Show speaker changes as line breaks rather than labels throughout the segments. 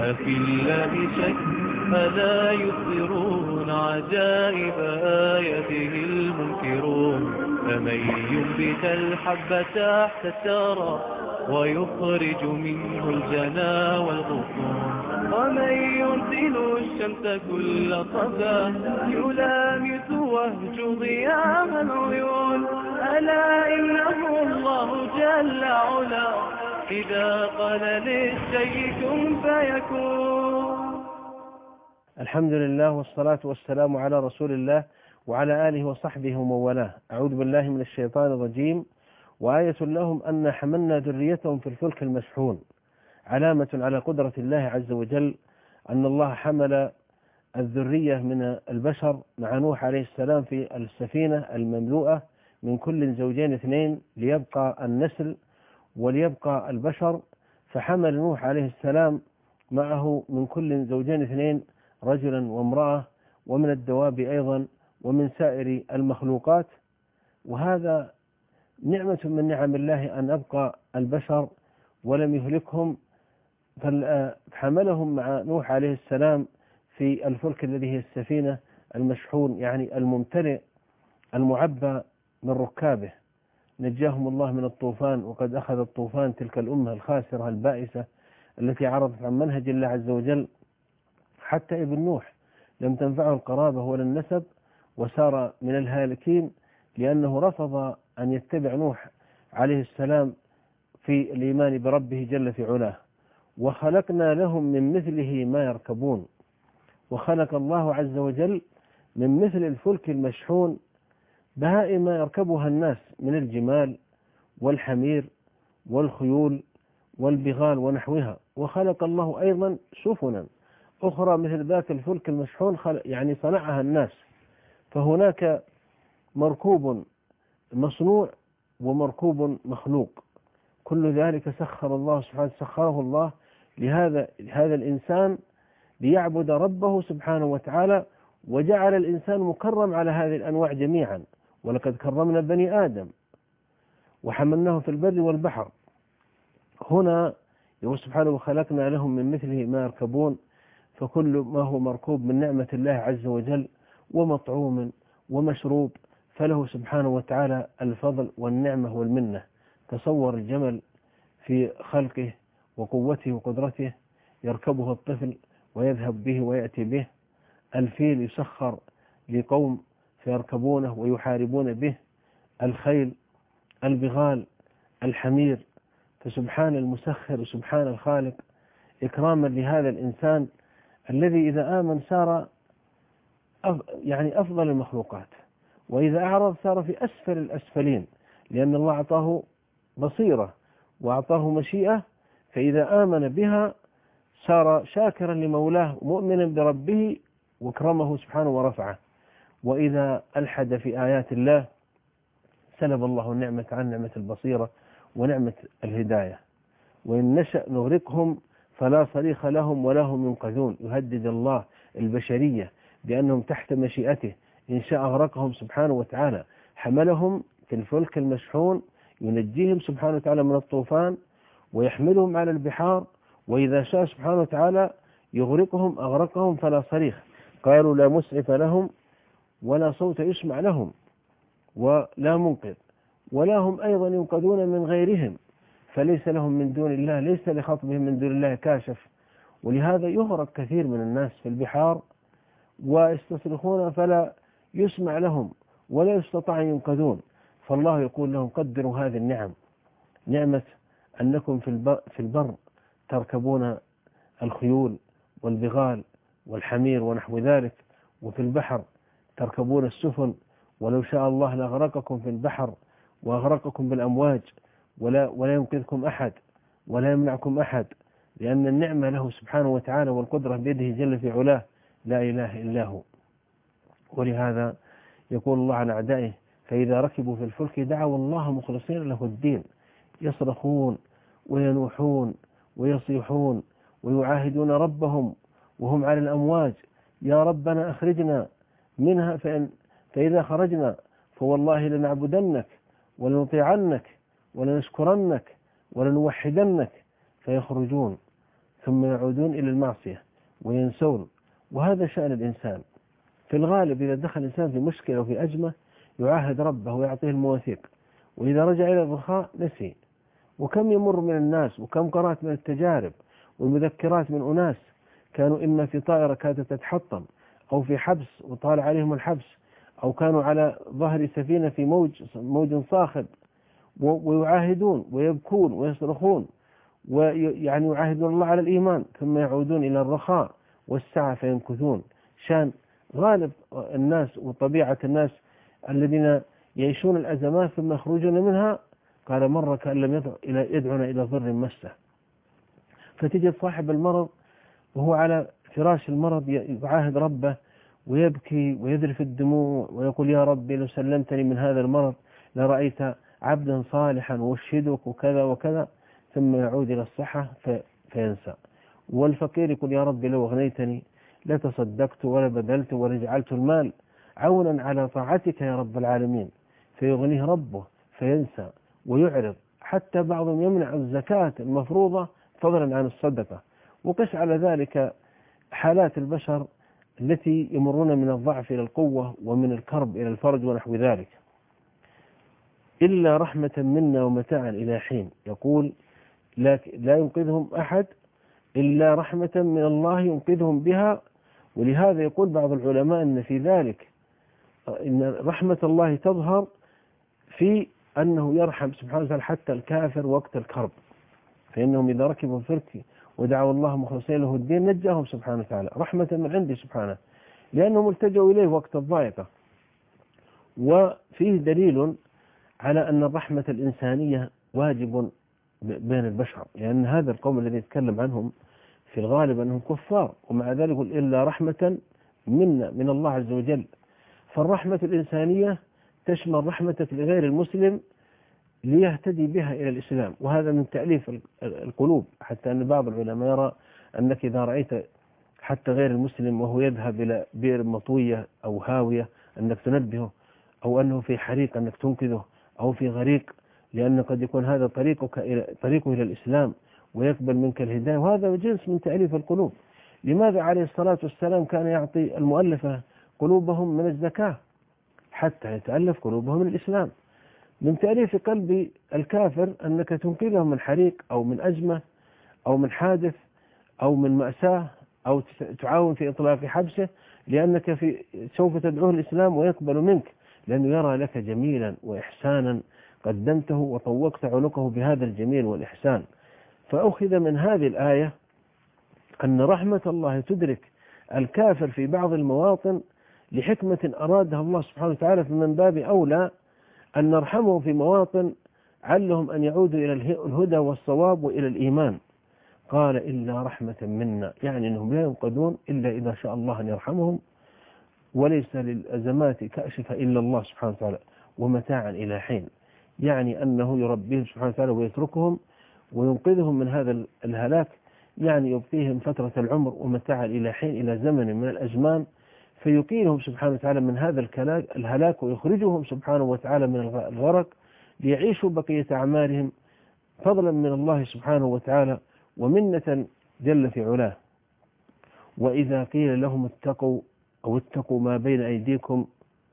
أفي الله شك ألا يظهرون عجائب آياته المنكرون فمن ينبت الحب تحت الثرى ويخرج منه الجنا والغصون ومن يرسل الشمس كل صبا يلامس وهج ضياء العيون ألا إنه الله جل علا إذا قال للشيء كن فيكون.
الحمد لله والصلاة والسلام على رسول الله وعلى آله وصحبه ومن والاه. أعوذ بالله من الشيطان الرجيم. وآية لهم أن حملنا ذريتهم في الفلك المشحون، علامة على قدرة الله عز وجل أن الله حمل الذرية من البشر مع نوح عليه السلام في السفينة المملوءة من كل زوجين اثنين ليبقى النسل وليبقى البشر، فحمل نوح عليه السلام معه من كل زوجين اثنين رجلا وامرأة، ومن الدواب أيضا ومن سائر المخلوقات. وهذا نعمة من نعم الله أن أبقى البشر ولم يهلكهم، فحملهم مع نوح عليه السلام في الفلك الذي هي السفينة المشحون، يعني الممتلئ المعبى من ركابه. نجاهم الله من الطوفان، وقد أخذ الطوفان تلك الأمة الخاسرة البائسة التي عرضت عن منهج الله عز وجل. حتى ابن نوح لم تنفعه القرابة ولا النسب، وسار من الهالكين لأنه رفض أن يتبع نوح عليه السلام في الإيمان بربه جل في علاه. وخلقنا لهم من مثله ما يركبون، وخلق الله عز وجل من مثل الفلك المشحون بهائم يركبها الناس من الجمال والحمير والخيول والبغال ونحوها. وخلق الله أيضا سفنا أخرى مثل ذات الفلك المشحون، يعني صنعها الناس. فهناك مركوب مصنوع ومركوب مخلوق، كل ذلك سخره الله لهذا الإنسان ليعبد ربه سبحانه وتعالى، وجعل الإنسان مكرم على هذه الأنواع جميعا. ولقد كرمنا بني آدم وحملناهم في البر والبحر. هنا يقول سبحانه وخلقنا لهم من مثله ما يركبون، فكل ما هو مركوب من نعمة الله عز وجل ومطعوم ومشروب فله سبحانه وتعالى الفضل والنعمة والمنة. تصور الجمل في خلقه وقوته وقدرته، يركبه الطفل ويذهب به ويأتي به. الفيل يسخر لقوم فيركبونه ويحاربون به. الخيل، البغال، الحمير. فسبحان المسخر وسبحان الخالق، إكراما لهذا الإنسان الذي إذا آمن صار يعني أفضل المخلوقات، وإذا أعرض صار في أسفل الأسفلين، لأن الله أعطاه بصيرة وأعطاه مشيئة، فإذا آمن بها صار شاكرا لمولاه مؤمنا بربه وكرمه سبحانه ورفعه. وإذا ألحد في آيات الله سلب الله النعمة عن نعمة البصيرة ونعمة الهداية. وإن نشأ نغرقهم فلا صريخ لهم ولا هم ينقذون. يهدد الله البشرية بأنهم تحت مشيئته، إن شاء أغرقهم سبحانه وتعالى. حملهم في الفلك المشحون ينجيهم سبحانه وتعالى من الطوفان ويحملهم على البحار، وإذا شاء سبحانه وتعالى يغرقهم أغرقهم فلا صريخ. قالوا لا مسعف لهم ولا صوت يسمع لهم ولا منقذ، ولا هم أيضا ينقذون من غيرهم، فليس لهم من دون الله، ليس لخطبهم من دون الله كاشف. ولهذا يغرق كثير من الناس في البحار ويستصرخون فلا يسمع لهم ولا يستطيع أن ينقذون. فالله يقول لهم قدروا هذه النعم، نعمة أنكم في البر تركبون الخيول والبغال والحمير ونحو ذلك، وفي البحر تركبون السفن، ولو شاء الله لأغرقكم في البحر وأغرقكم بالأمواج ولا ينقذكم أحد ولا يمنعكم أحد، لأن النعمة له سبحانه وتعالى والقدرة بيده جل في علاه، لا إله إلا هو. ولهذا يقول الله عن أعدائه فإذا ركبوا في الفلك دعوا الله مخلصين له الدين، يصرخون وينوحون ويصيحون ويعاهدون ربهم وهم على الأمواج: يا ربنا أخرجنا منها، فإذا خرجنا فوالله لنعبدنك ولنطيعنك ولنشكرنك ولنوحدنك. فيخرجون ثم يعودون إلى المعصية وينسون. وهذا شأن الإنسان في الغالب. إذا دخل الإنسان في مشكلة وفي أزمة يعاهد ربه ويعطيه المواثيق، وإذا رجع إلى الرخاء نسي. وكم يمر من الناس، وكم قرأت من التجارب والمذكرات من أناس كانوا إما في طائرة كادت تتحطم، أو في حبس وطال عليهم الحبس، أو كانوا على ظهر سفينة في موج صاخب، ويعاهدون ويبكون ويصرخون ويعني يعاهدون الله على الإيمان، ثم يعودون إلى الرخاء والسعة فينكثون. شان غالب الناس وطبيعة الناس الذين يعيشون الأزمات ثم يخرجون منها، قال مرة كأن لم يدعنا إلى ضر مسه. فتجد صاحب المرض وهو على فراش المرض يعاهد ربه ويبكي ويذرف الدموع ويقول يا ربي لو سلمتني من هذا المرض لرأيت عبدا صالحا واشهدك وكذا وكذا، ثم يعود إلى الصحة فينسى. والفقير يقول يا ربي لو أغنيتني لتصدقت ولا بذلت ولا جعلت المال عونا على طاعتك يا رب العالمين، فيغنيه ربه فينسى ويعرض. حتى بعضهم يمنع الزكاة المفروضة فضلا عن الصدقة. وقس على ذلك حالات البشر التي يمرون من الضعف إلى القوة ومن الكرب إلى الفرج ونحو ذلك. إلا رحمة منا ومتاعا إلى حين، يقول لا ينقذهم أحد إلا رحمة من الله ينقذهم بها. ولهذا يقول بعض العلماء أن في ذلك إن رحمة الله تظهر في أنه يرحم سبحانه وتعالى حتى الكافر وقت الكرب، فإنهم إذا ركبوا الفلك ودعوا الله مخلصين له الدين نجاهم سبحانه وتعالى رحمة من عنده سبحانه، لأنهم التجوا إليه وقت الضائقة. وفيه دليل على أن الرحمة الإنسانية واجب بين البشر، لأن هذا القوم الذي يتكلم عنهم في الغالب أنهم كفار، ومع ذلك يقول إلا رحمة منا من الله عز وجل. فالرحمة الإنسانية تشمل رحمتك لغير المسلم ليهتدي بها إلى الإسلام، وهذا من تأليف القلوب. حتى أن بعض العلماء يرى أنك إذا رأيت حتى غير المسلم وهو يذهب إلى بئر مطوية أو هاوية أنك تنبهه، أو أنه في حريق أنك تنقذه، أو في غريق، لأن قد يكون هذا طريقه إلى الإسلام ويقبل منك الهداية، وهذا جنس من تأليف القلوب. لماذا عليه الصلاة والسلام كان يعطي المؤلفة قلوبهم من الزكاة حتى يتألف قلوبهم من الإسلام؟ من تأليف قلب الكافر أنك تنقذهم من حريق أو من أزمة أو من حادث أو من مأساة، أو تعاون في إطلاق حبسه، لأنك سوف تدعوه الإسلام ويقبل منك، لأنه يرى لك جميلا وإحسانا قدمته وطوقت عنقه بهذا الجميل والإحسان. فأخذ من هذه الآية أن رحمة الله تدرك الكافر في بعض المواطن لحكمة أرادها الله سبحانه وتعالى، فمن باب أولى أن نرحمهم في مواطن علهم أن يعودوا إلى الهدى والصواب وإلى الإيمان. قال إلا رحمة منا، يعني أنهم لا ينقذون إلا إذا شاء الله أن يرحمهم، وليس للأزمات كاشفة إلا الله سبحانه وتعالى، ومتاعا إلى حين، يعني أنه يربيهم سبحانه وتعالى ويتركهم وينقذهم من هذا الهلاك، يعني يبقيهم فترة العمر ومتاعا إلى حين، إلى زمن من الأزمان، فيقيلهم سبحانه وتعالى من هذا الهلاك ويخرجهم سبحانه وتعالى من الغرق ليعيشوا بقية أعمارهم فضلا من الله سبحانه وتعالى ومنة جل في علاه. وإذا قيل لهم اتقوا ما بين أيديكم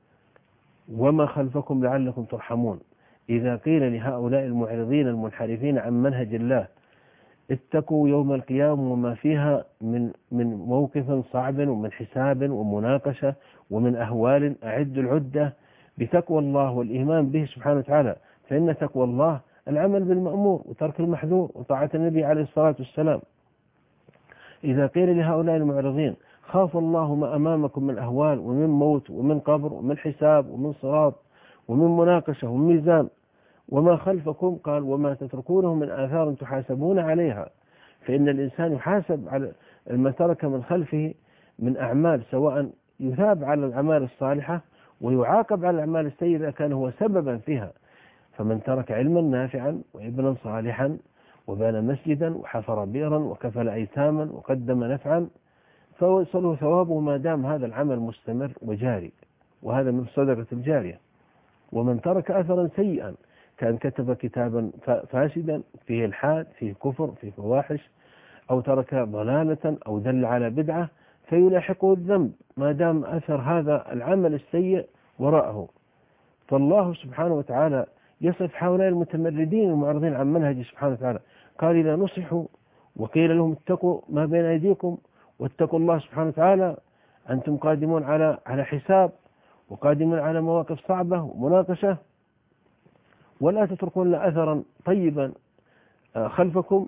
وما خلفكم لعلكم ترحمون، إذا قيل لهؤلاء المعرضين المنحرفين عن منهج الله اتقوا يوم القيامة وما فيها من موقف صعب ومن حساب ومناقشة ومن أهوال، أعدوا العدة بتقوى الله والإيمان به سبحانه وتعالى، فإن تقوى الله العمل بالمأمور وترك المحذور وطاعة النبي عليه الصلاة والسلام. إذا قيل لهؤلاء المعرضين خاف الله ما أمامكم من أهوال ومن موت ومن قبر ومن حساب ومن صراط ومن مناقشة ومن ميزان، وما خلفكم قال وما تتركونه من آثار تحاسبون عليها، فإن الإنسان يحاسب على ما ترك من خلفه من أعمال، سواء يثاب على الأعمال الصالحة ويعاقب على الأعمال السيئة إذا كان هو سببا فيها. فمن ترك علما نافعا وابنا صالحا وبنى مسجدا وحفر بئرا وكفل أيتاما وقدم نفعا فوصله ثوابه ما دام هذا العمل مستمر وجاري، وهذا من الصدقة الجارية. ومن ترك أثرا سيئا كان كتب كتابا فاسدا فيه الحاد فيه كفر فيه فواحش أو ترك ضلالة أو دل على بدعة فيلاحقه الذنب ما دام أثر هذا العمل السيء وراءه. فالله سبحانه وتعالى يصف هؤلاء المتمردين المعرضين عن منهجه سبحانه وتعالى، قال إذا نصحوا وقيل لهم اتقوا ما بين أيديكم واتقوا الله سبحانه وتعالى، أنتم قادمون على حساب وقادمون على مواقف صعبة ومناقشة، ولا تتركون أثرا طيبا خلفكم،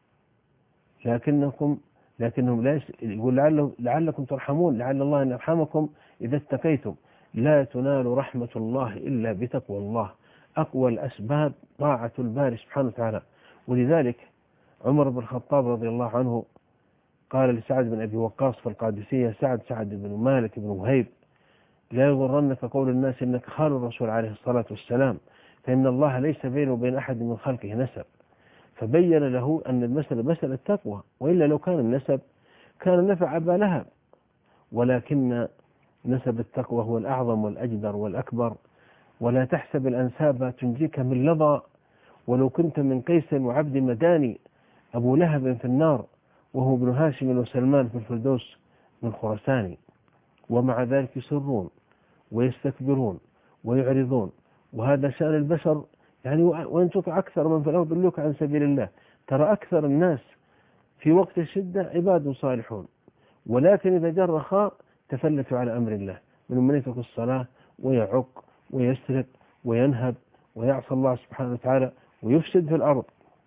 لكنهم لا يقول لعلكم ترحمون، لعل الله أن يرحمكم إذا اتقيتم. لا تنال رحمة الله إلا بتقوى الله. أقوى الأسباب طاعة الباري سبحانه وتعالى. ولذلك عمر بن الخطاب رضي الله عنه قال لسعد بن أبي وقاص في القادسية: سعد بن مالك بن وهيب، لا يغرنك قول الناس إنك خال الرسول عليه الصلاة والسلام، فإن الله ليس بينه وبين أحد من خلقه نسب. فبين له أن المسألة مسألة تقوى، وإلا لو كان النسب كان نفع أبا لهب، ولكن نسب التقوى هو الأعظم والأجدر والأكبر. ولا تحسب الأنساب تنجيك من لظى، ولو كنت من قيس وعبد مداني، أبو لهب في النار وهو ابن هاشم وسلمان في الفردوس من خرسان. ومع ذلك يصرون ويستكبرون ويعرضون، وهذا شأن البشر. يعني وإن تطع أكثر من في الأرض يضلوك عن سبيل الله. ترى أكثر الناس في وقت الشدة عباد صالحون، ولكن إذا جاء الرخاء تفلتوا على أمر الله، من يترك الصلاة ويعق ويسرق وينهب ويعصى الله سبحانه وتعالى ويفسد في الأرض.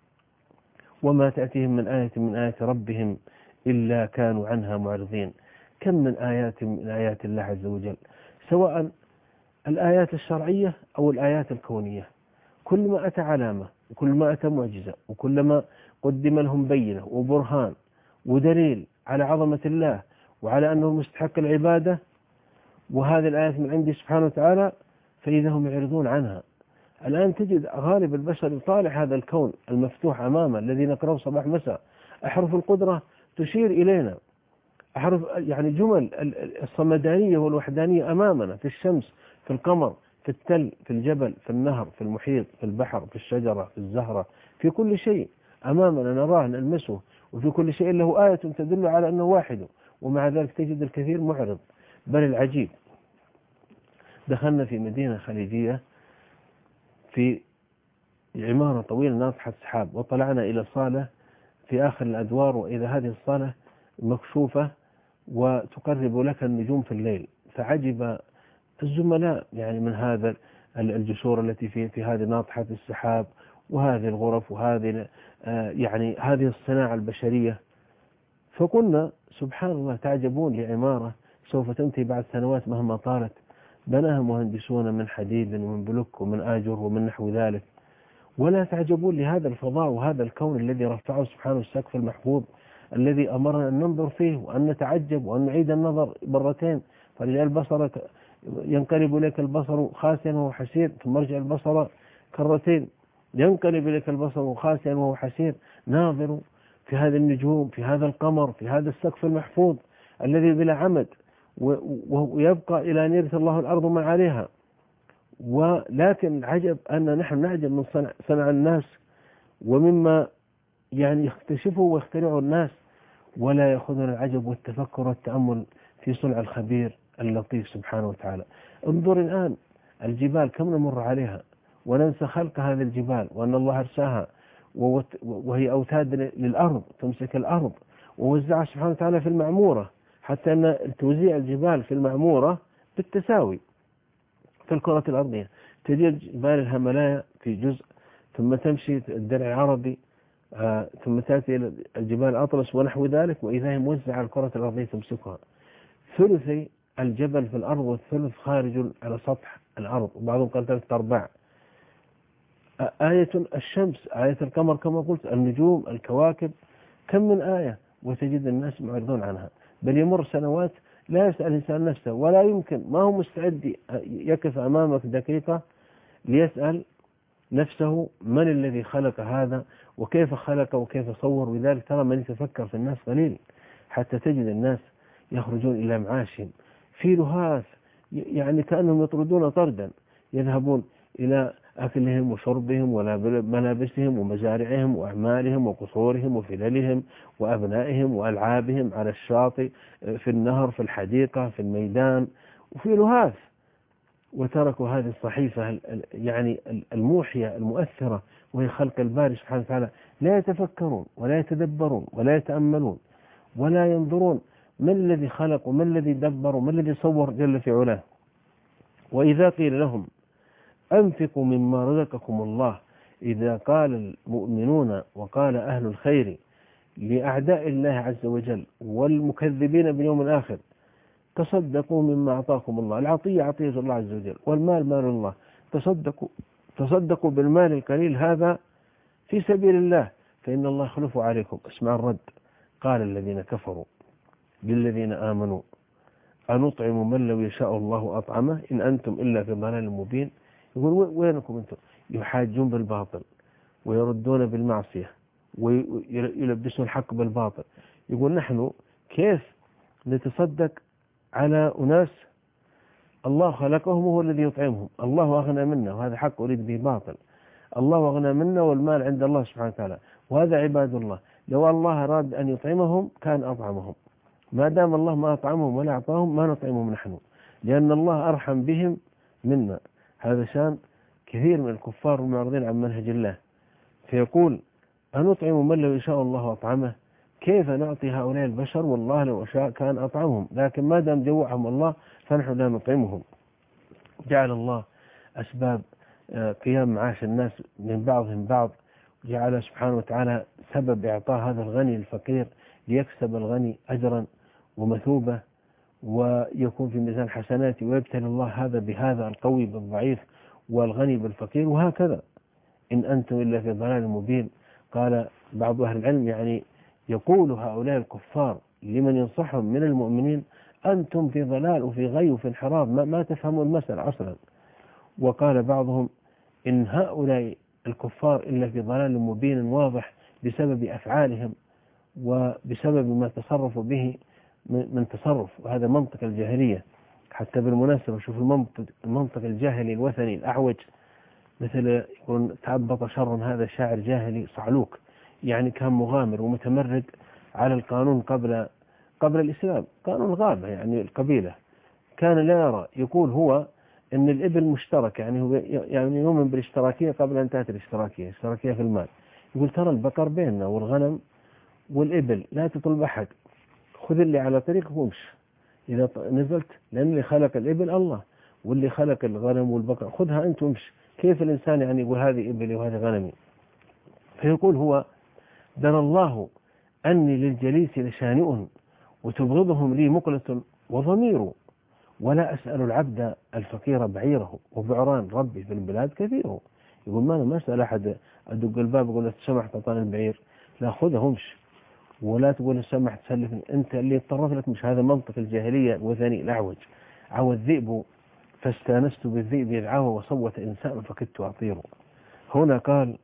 وما تأتيهم من آية ربهم إلا كانوا عنها معرضين. كم من آيات الله عز وجل، سواء الآيات الشرعية أو الآيات الكونية، كل ما أتى علامة وكل ما أتى معجزة وكل ما قدم لهم بينة وبرهان ودليل على عظمة الله وعلى أنه مستحق العبادة، وهذه الآيات من عنده سبحانه وتعالى، فإذا هم يعرضون عنها. الآن تجد غالب البشر يطالع هذا الكون المفتوح أمامه الذي نقرأه صباح مساء، أحرف القدرة تشير إلينا، أحرف يعني جمل الصمدانية والوحدانية أمامنا، في الشمس، في القمر، في التل، في الجبل، في النهر، في المحيط، في البحر، في الشجرة، في الزهرة، في كل شيء أمامنا نراه نلمسه، وفي كل شيء له آية تدل على أنه واحد، ومع ذلك تجد الكثير معرض. بل العجيب، دخلنا في مدينة خليجية في عمارة طويلة ناطحة سحاب، وطلعنا إلى صالة في آخر الأدوار، وإذا هذه الصالة مكشوفة وتقرب لك النجوم في الليل. فعجب الزملاء يعني من هذا الجسور التي في هذه ناطحة السحاب، وهذه الغرف، وهذه يعني هذه الصناعة البشرية. فقلنا سبحان الله، تعجبون لعمارة سوف تنتهي بعد سنوات مهما طالت، بناها مهندسون من حديد ومن بلوك ومن آجر ومن نحو ذلك، ولا تعجبون لهذا الفضاء وهذا الكون الذي رفعه سبحانه السقف المحفوظ، الذي أمرنا أن ننظر فيه وأن نتعجب وأن نعيد النظر مرتين. فرجع البصر ينقلب إليك البصر خاسئا وهو حسير، ثم رجع البصر كرتين ينقلب إليك البصر خاسئا وهو حسير. ناظروا في هذه النجوم، في هذا القمر، في هذا السقف المحفوظ الذي بلا عمد، ويبقى إلى أن يرث الله الأرض ما عليها. ولكن العجب أن نحن نعجب من صنع الناس ومما يعني يكتشفه ويخترعه الناس، ولا يأخذنا العجب والتفكر والتأمل في صنع الخبير اللطيف سبحانه وتعالى. انظر الآن الجبال كم نمر عليها وننسى خلق هذه الجبال، وأن الله أرساها وهي أوتاد للأرض تمسك الأرض، ووزعها سبحانه وتعالى في المعمورة، حتى أن توزيع الجبال في المعمورة بالتساوي في الكرة الأرضية. تجد جبال الهملايا في جزء، ثم تمشي الدرع العربي، ثم تأتي إلى الجبال الأطلس ونحو ذلك، وإذا هي موزعة على الكرة الأرضية تمسكها. ثلثي الجبل في الأرض والثلث خارج على سطح الأرض، وبعضهم قال 3/4. آية الشمس، آية القمر، كما قلت النجوم، الكواكب، كم من آية، وتجد الناس معرضون عنها. بل يمر سنوات لا يسأل الإنسان نفسه، ولا يمكن، ما هو مستعد يقف أمامك دقيقة ليسأل نفسه من الذي خلق هذا وكيف خلق وكيف صور. ولذلك ترى من يتفكر في الناس قليل، حتى تجد الناس يخرجون إلى معاش في لهاث، يعني كأنهم يطردون طردا، يذهبون إلى أكلهم وشربهم وملابسهم ومزارعهم وأعمالهم وقصورهم وفللهم وأبنائهم وألعابهم على الشاطئ، في النهر، في الحديقة، في الميدان، وفي لهاث. وتركوا هذه الصحيفة يعني الموحية المؤثرة، وهي خلق الباري سبحانه وتعالى، لا يتفكرون ولا يتدبرون ولا يتأملون ولا ينظرون من الذي خلق ومن الذي دبر ومن الذي صور جل في علاه. وإذا قيل لهم أنفقوا مما رزقكم الله، إذا قال المؤمنون وقال أهل الخير لأعداء الله عز وجل والمكذبين باليوم الآخر تصدقوا مما أعطاكم الله، العطية عطية الله عز وجل والمال مال الله، تصدقوا بالمال القليل هذا في سبيل الله فإن الله يخلف عليكم. اسمع الرد، قال الذين كفروا للذين آمنوا أنطعم من لو يشاء الله أطعمه إن أنتم إلا في ضلال مبين. يقول وينكم أنتم؟ يحاجون بالباطل ويردون بالمعصية ويلبسون الحق بالباطل. يقول نحن كيف نتصدق على أناس الله خلقهم وهو الذي يطعمهم؟ الله أغنى منا وهذا حق أريد به باطل. الله أغنى منا والمال عند الله سبحانه وتعالى وهذا عباد الله، لو الله أراد أن يطعمهم كان أطعمهم، ما دام الله ما أطعمهم ولا أعطاهم ما نطعمهم نحن، لأن الله أرحم بهم منا. هذا شان كثير من الكفار المعرضين عن منهج الله، فيقول أنطعم من لو يشاء الله أطعمه، كيف نعطي هؤلاء البشر والله لو شاء كان أطعمهم، لكن ما دام جوعهم الله فنحن لا نطعمهم. جعل الله أسباب قيام معاش الناس من بعضهم بعض، جعل سبحانه وتعالى سبب إعطاء هذا الغني الفقير ليكسب الغني أجرا ومثوبة ويكون في ميزان حسناته، ويبتلي الله هذا بهذا، القوي بالضعيف والغني بالفقير، وهكذا. إن أنتم إلا في ضلال مبين. قال بعض أهل العلم يعني يقول هؤلاء الكفار لمن ينصحهم من المؤمنين أنتم في ضلال وفي غي وفي انحراف، ما تفهمون المسألة أصلا. وقال بعضهم إن هؤلاء الكفار إلا في ضلال مبين واضح بسبب أفعالهم وبسبب ما تصرفوا به من تصرف، وهذا منطق الجاهلية. حتى بالمناسبة شوف المنطق الجاهلي الوثني الأعوج، مثل يقول تعبط شر هذا شاعر جاهلي صعلوك، يعني كان مغامر ومتمرد على القانون قبل الإسلام، قانون الغابة يعني القبيلة، كان لا يرى، يقول هو أن الإبل مشترك، يعني هو يعني يؤمن بالاشتراكية قبل أن تأتي الاشتراكية في المال. يقول ترى البقر بيننا والغنم والإبل لا تطلب أحد، خذ اللي على طريقك وامشي، إذا نزلت لأن اللي خلق الإبل الله واللي خلق الغنم والبقر خذها أنت وامشي. كيف الإنسان يعني يقول هذه إبلي وهذه غنمي؟ فيقول هو درى الله أني للجليس لشانئ وتبغضهم لي مقلة وضمير، ولا أسأل العبد الفقير بعيره وبعران ربي في البلاد كثيره. يقول ما أسأل أحد أدق الباب أقول له سمح تعطاني البعير، لا خذه وامشي، ولا تقول سمح تسلفني أنت اللي اضطرت لك. مش هذا منطق الجاهلية الوثني الأعوج. عوى الذئب فاستانست بالذئب إذ عوى وصوت إنسان فكدت أطيره. هنا قال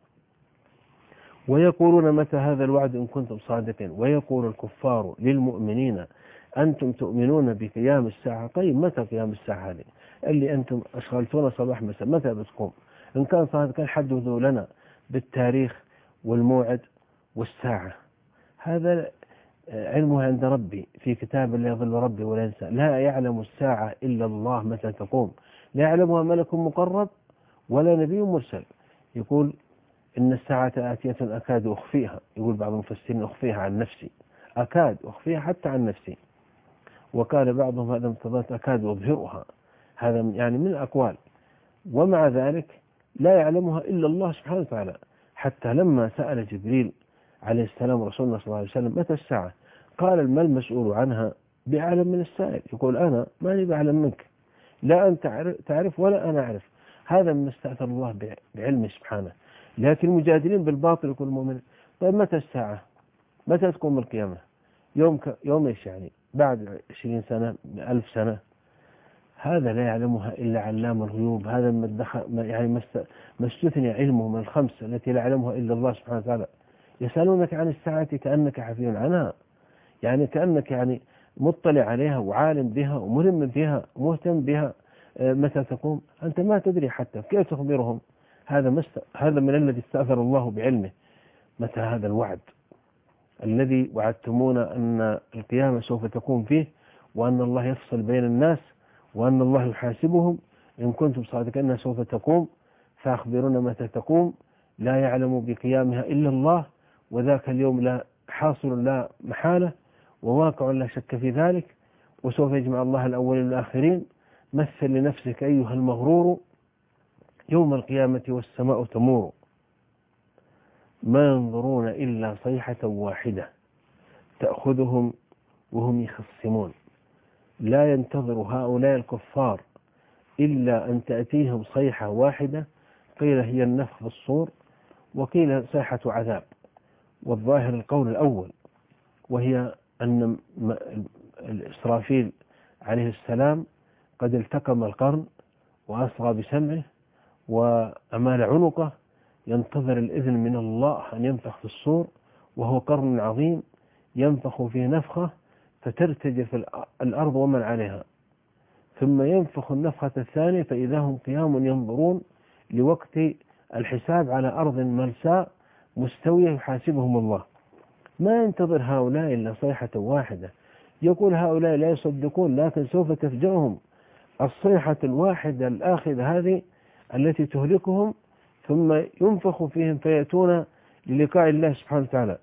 ويقولون متى هذا الوعد إن كنتم صادقين، ويقول الكفار للمؤمنين أنتم تؤمنون بقيام الساعة. طيب متى قيام الساعة هذه اللي أنتم أشغلتونا صباح مساء، متى بتقوم؟ إن كان صادقا حدثوا لنا بالتاريخ والموعد والساعة. هذا علمه عند ربي في كتاب لا يضل ربي ولا ينسى، لا يعلم الساعة إلا الله متى تقوم، لا يعلمها ملك مقرب ولا نبي مرسل. يقول إن الساعة آتية أكاد أخفيها، يقول بعض المفسرين أخفيها عن نفسي، أكاد أخفيها حتى عن نفسي. وقال بعضهم هذا امتضت أكاد أظهرها، هذا يعني من الأقوال. ومع ذلك لا يعلمها إلا الله سبحانه وتعالى. حتى لما سأل جبريل عليه السلام رسول الله صلى الله عليه وسلم متى الساعة، قال ما المسؤول عنها بأعلم من السائل. يقول أنا ماني بأعلم منك، لا أنت تعرف ولا أنا أعرف. هذا من استأثر الله بعلمه سبحانه. لكن المجادلين بالباطل يقول المؤمن طيب متى الساعة، متى تقوم القيامة؟ يوم إيش يعني؟ بعد 20 سنة 1000 سنة؟ هذا لا يعلمها إلا علام الغيوب. هذا يعني ما استثني علمه من الخمسة التي لا يعلمها إلا الله سبحانه وتعالى. يسألونك عن الساعة كأنك حفي عنها، يعني كأنك يعني مطلع عليها وعالم بها وملم بها ومهتم بها. متى تقوم؟ أنت ما تدري حتى كيف تخبرهم؟ هذا من الذي استأثر الله بعلمه. متى هذا الوعد الذي وعدتمونا أن القيامة سوف تكون فيه، وأن الله يفصل بين الناس، وأن الله يحاسبهم إن كنتم صادقين أنها سوف تقوم، فأخبرونا متى تقوم. لا يعلم بقيامها إلا الله، وذاك اليوم لا حاصل لا محالة وواقع لا شك في ذلك، وسوف يجمع الله الأولين والآخرين. مثل لنفسك أيها المغرور يوم القيامة والسماء تمور، ما ينظرون إلا صيحة واحدة تأخذهم وهم يخصمون. لا ينتظر هؤلاء الكفار إلا أن تأتيهم صيحة واحدة، قيل هي النفخ في الصور، وقيل صيحة عذاب، والظاهر القول الأول، وهي أن إسرافيل عليه السلام قد التقم القرن وأصغى بسمعه وأمال عنقه، ينتظر الإذن من الله أن ينفخ في الصور، وهو قرن عظيم ينفخ فيه نفخة فترتجف الأرض ومن عليها، ثم ينفخ النفخة الثانية فإذا هم قيام ينظرون لوقت الحساب على أرض ملساء مستوية يحاسبهم الله. ما ينتظر هؤلاء إلا صيحة واحدة. يقول هؤلاء لا يصدقون، لكن سوف تفجعهم الصيحة الواحدة الآخذة هذه التي تهلكهم، ثم ينفخ فيهم فيأتون للقاء الله سبحانه وتعالى،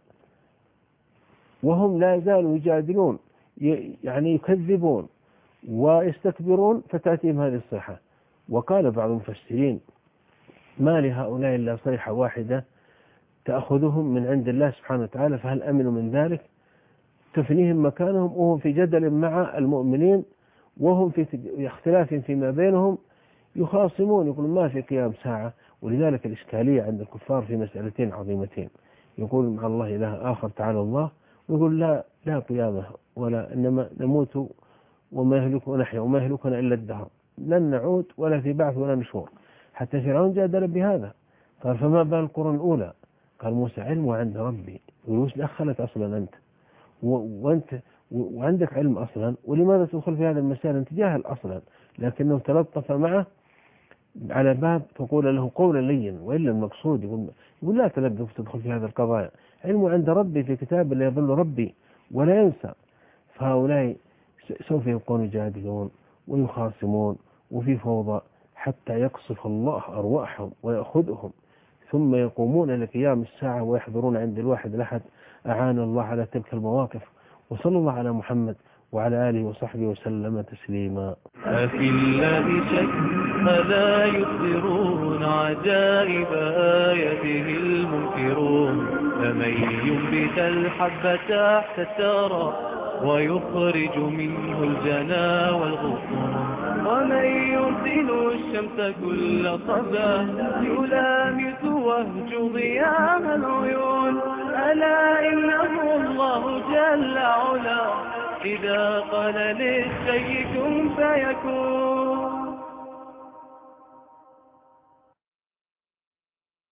وهم لا يزالوا يجادلون، يعني يكذبون ويستكبرون، فتأتيهم هذه الصيحة. وقال بعض المفسرين ما لهؤلاء إلا صيحة واحدة تأخذهم من عند الله سبحانه وتعالى، فهل أمنوا من ذلك؟ تفنيهم مكانهم وهم في جدل مع المؤمنين، وهم في اختلاف فيما بينهم يخاصمون، يقولون ما في قيام ساعة. ولذلك الإشكالية عند الكفار في مسألتين عظيمتين، يقول مع الله إله آخر تعالى الله، ويقول لا قيامة ولا، إنما نموت وما يهلكنا نحيا وما يهلكنا إلا الدهر، لن نعود ولا في بعث ولا نشور. حتى فرعون جادل بهذا، قال فما بال القرون الأولى؟ قال موسى علمه عند ربي. وش دخلت أصلا أنت وأنت وعندك علم أصلا، ولماذا تدخل في هذا المسائل؟ أنت جاهل أصلا. لكنه تلطف معه على باب تقول له قولا لين، وإلا المقصود يقول لا تلبث تدخل في هذا القضايا، علمه عند ربي في كتاب لا يضل ربي ولا ينسى. فهؤلاء سوف يبقون يجادلون ويخاصمون وفي فوضى حتى يقصف الله أرواحهم ويأخذهم، ثم يقومون لقيام الساعة ويحضرون عند الواحد الأحد. أعان الله على تلك المواقف، وصلى الله على محمد وعلى آله وصحبه وسلم تسليما.
أفي الله شك ألا يخبرون عجائب آياته المنكرون، فمن ينبت الحب تحت الثرى ويخرج منه الجنا والغصون، ومن يرسل الشمس كل صباح يلامس وهج ضياء العيون، ألا إنه الله جل علا إذا قال للشيء كن فيكون.